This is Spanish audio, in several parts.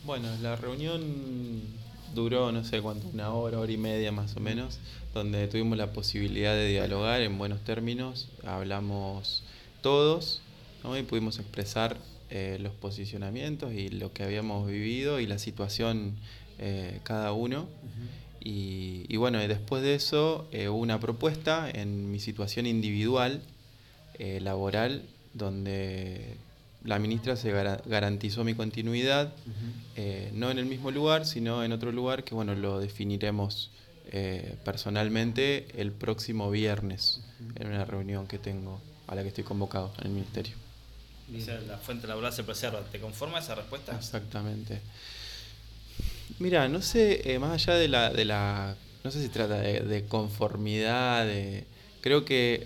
Bueno, la reunión duró, no sé cuánto, una hora y media más o menos, donde tuvimos la posibilidad de dialogar en buenos términos, hablamos todos, ¿no? Y pudimos expresar los posicionamientos y lo que habíamos vivido y la situación cada uno. Y bueno, después de eso hubo una propuesta en mi situación individual, laboral, donde la ministra se garantizó mi continuidad, no en el mismo lugar, sino en otro lugar que bueno, lo definiremos personalmente el próximo viernes, en una reunión que tengo, a la que estoy convocado en el ministerio. O sea, la fuente laboral se preserva. ¿Te conforma esa respuesta? Exactamente. Mira, no sé, más allá no sé si trata de conformidad, creo que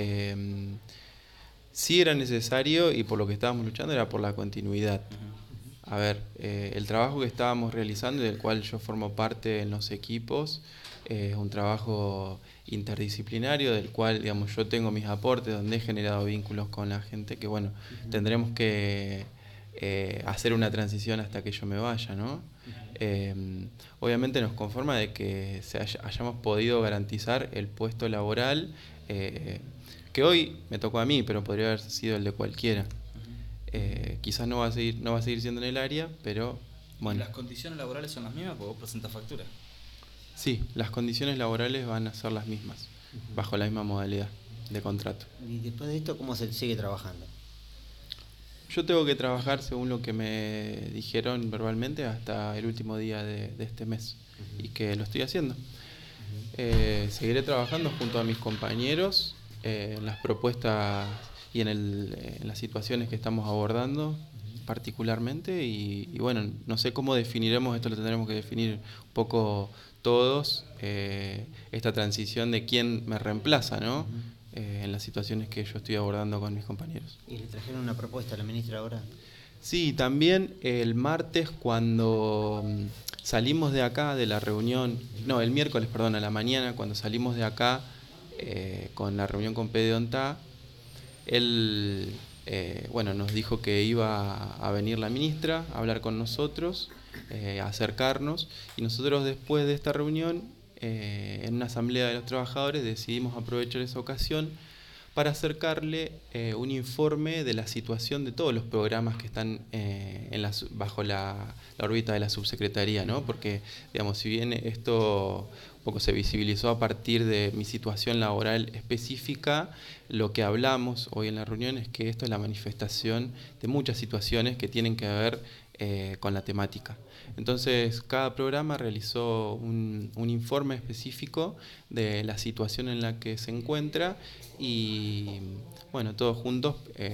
sí era necesario y por lo que estábamos luchando era por la continuidad. A ver, el trabajo que estábamos realizando y del cual yo formo parte en los equipos es un trabajo interdisciplinario del cual, digamos, yo tengo mis aportes, donde he generado vínculos con la gente que, bueno, tendremos que hacer una transición hasta que yo me vaya, ¿no? Obviamente nos conforma de que hayamos podido garantizar el puesto laboral que hoy me tocó a mí, pero podría haber sido el de cualquiera. Quizás no va a seguir siendo en el área, pero ¿Y bueno. las condiciones laborales son las mismas porque vos presentas factura? Sí, las condiciones laborales van a ser las mismas, bajo la misma modalidad de contrato. Y después de esto, ¿cómo se sigue trabajando? Yo tengo que trabajar según lo que me dijeron verbalmente hasta el último día de este mes y que lo estoy haciendo. Seguiré trabajando junto a mis compañeros en las propuestas y en las situaciones que estamos abordando particularmente y bueno, no sé cómo definiremos, esto lo tendremos que definir un poco todos, esta transición de quién me reemplaza, ¿no? En las situaciones que yo estoy abordando con mis compañeros. ¿Y le trajeron una propuesta a la ministra ahora? Sí, también el martes cuando salimos de acá, de la reunión, no, el miércoles, perdón, a la mañana, cuando salimos de acá con la reunión con Pede Ontá, él, bueno, nos dijo que iba a venir la ministra a hablar con nosotros, a acercarnos, y nosotros después de esta reunión, en una asamblea de los trabajadores, decidimos aprovechar esa ocasión para acercarle un informe de la situación de todos los programas que están bajo la órbita de la subsecretaría, ¿no? Porque, digamos, si bien esto un poco se visibilizó a partir de mi situación laboral específica, lo que hablamos hoy en la reunión es que esto es la manifestación de muchas situaciones que tienen que ver con la temática. Entonces, cada programa realizó un informe específico de la situación en la que se encuentra y, bueno, todos juntos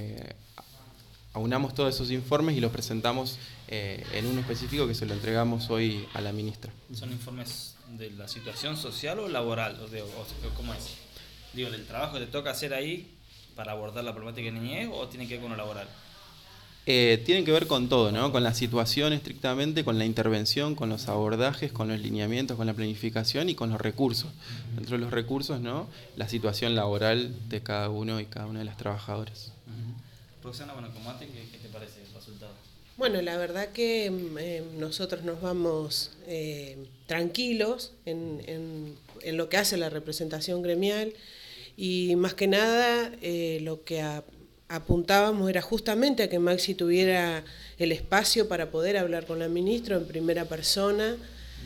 aunamos todos esos informes y los presentamos en uno específico que se lo entregamos hoy a la ministra. ¿Son informes de la situación social o laboral? ¿Cómo es? Digo, ¿el trabajo que te toca hacer ahí para abordar la problemática de niñez o tiene que ver con lo laboral? Tienen que ver con todo, ¿no? Con la situación estrictamente, con la intervención, con los abordajes, con los lineamientos, con la planificación y con los recursos. Dentro de los recursos, ¿no? La situación laboral de cada uno y cada una de las trabajadoras. Roxana, bueno, como antes, ¿qué te parece el resultado? Bueno, la verdad que nosotros nos vamos tranquilos en lo que hace la representación gremial y más que nada lo que apuntábamos era justamente a que Maxi tuviera el espacio para poder hablar con la ministra en primera persona,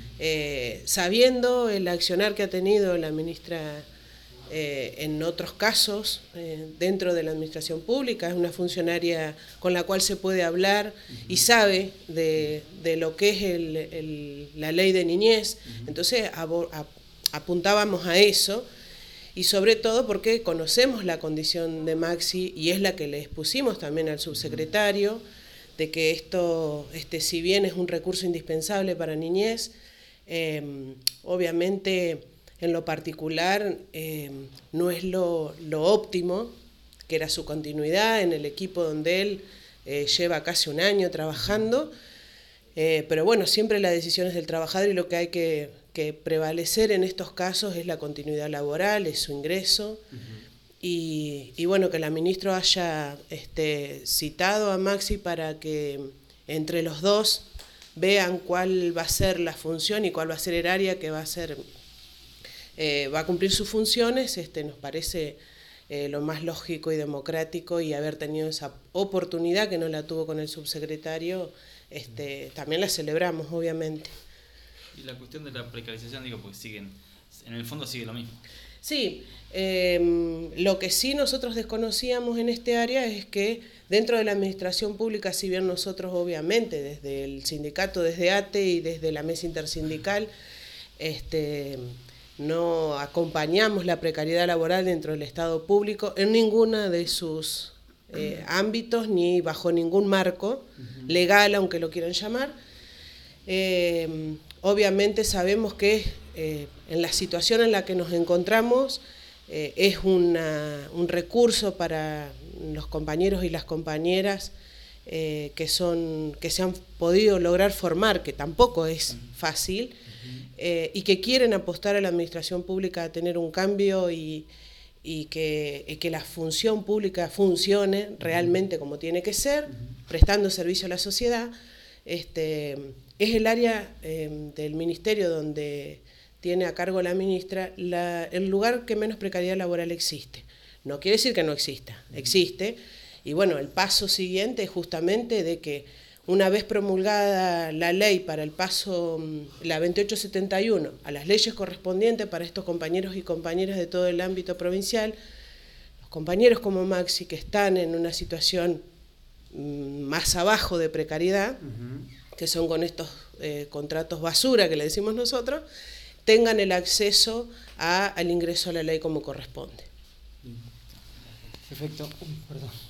sabiendo el accionar que ha tenido la ministra en otros casos dentro de la administración pública. Es una funcionaria con la cual se puede hablar y sabe de lo que es la ley de niñez. Entonces apuntábamos a eso. Y sobre todo porque conocemos la condición de Maxi y es la que le expusimos también al subsecretario, de que esto, si bien es un recurso indispensable para niñez, obviamente en lo particular no es lo óptimo, que era su continuidad en el equipo donde él lleva casi un año trabajando, pero bueno, siempre la decisión es del trabajador y lo que hay que prevalecer en estos casos es la continuidad laboral, es su ingreso. Y bueno, que la ministra haya citado a Maxi para que entre los dos vean cuál va a ser la función y cuál va a ser el área que va a cumplir sus funciones, nos parece lo más lógico y democrático, y haber tenido esa oportunidad que no la tuvo con el subsecretario, también la celebramos, obviamente. Y la cuestión de la precarización, digo, pues en el fondo sigue lo mismo. Sí, lo que sí nosotros desconocíamos en este área es que dentro de la administración pública, si bien nosotros obviamente desde el sindicato, desde ATE y desde la mesa intersindical, no acompañamos la precariedad laboral dentro del Estado público en ninguna de sus ámbitos ni bajo ningún marco legal, aunque lo quieran llamar. Obviamente sabemos que en la situación en la que nos encontramos es un recurso para los compañeros y las compañeras que se han podido lograr formar, que tampoco es fácil, y que quieren apostar a la administración pública a tener un cambio y que la función pública funcione realmente como tiene que ser, prestando servicio a la sociedad. Es el área del ministerio donde tiene a cargo la ministra el lugar que menos precariedad laboral existe. No quiere decir que no exista, existe. Y bueno, el paso siguiente es justamente de que una vez promulgada la ley para el paso, la 2871, a las leyes correspondientes para estos compañeros y compañeras de todo el ámbito provincial, los compañeros como Maxi que están en una situación más abajo de precariedad, que son con estos contratos basura que le decimos nosotros, tengan el acceso al ingreso a la ley como corresponde. Perfecto. Perdón.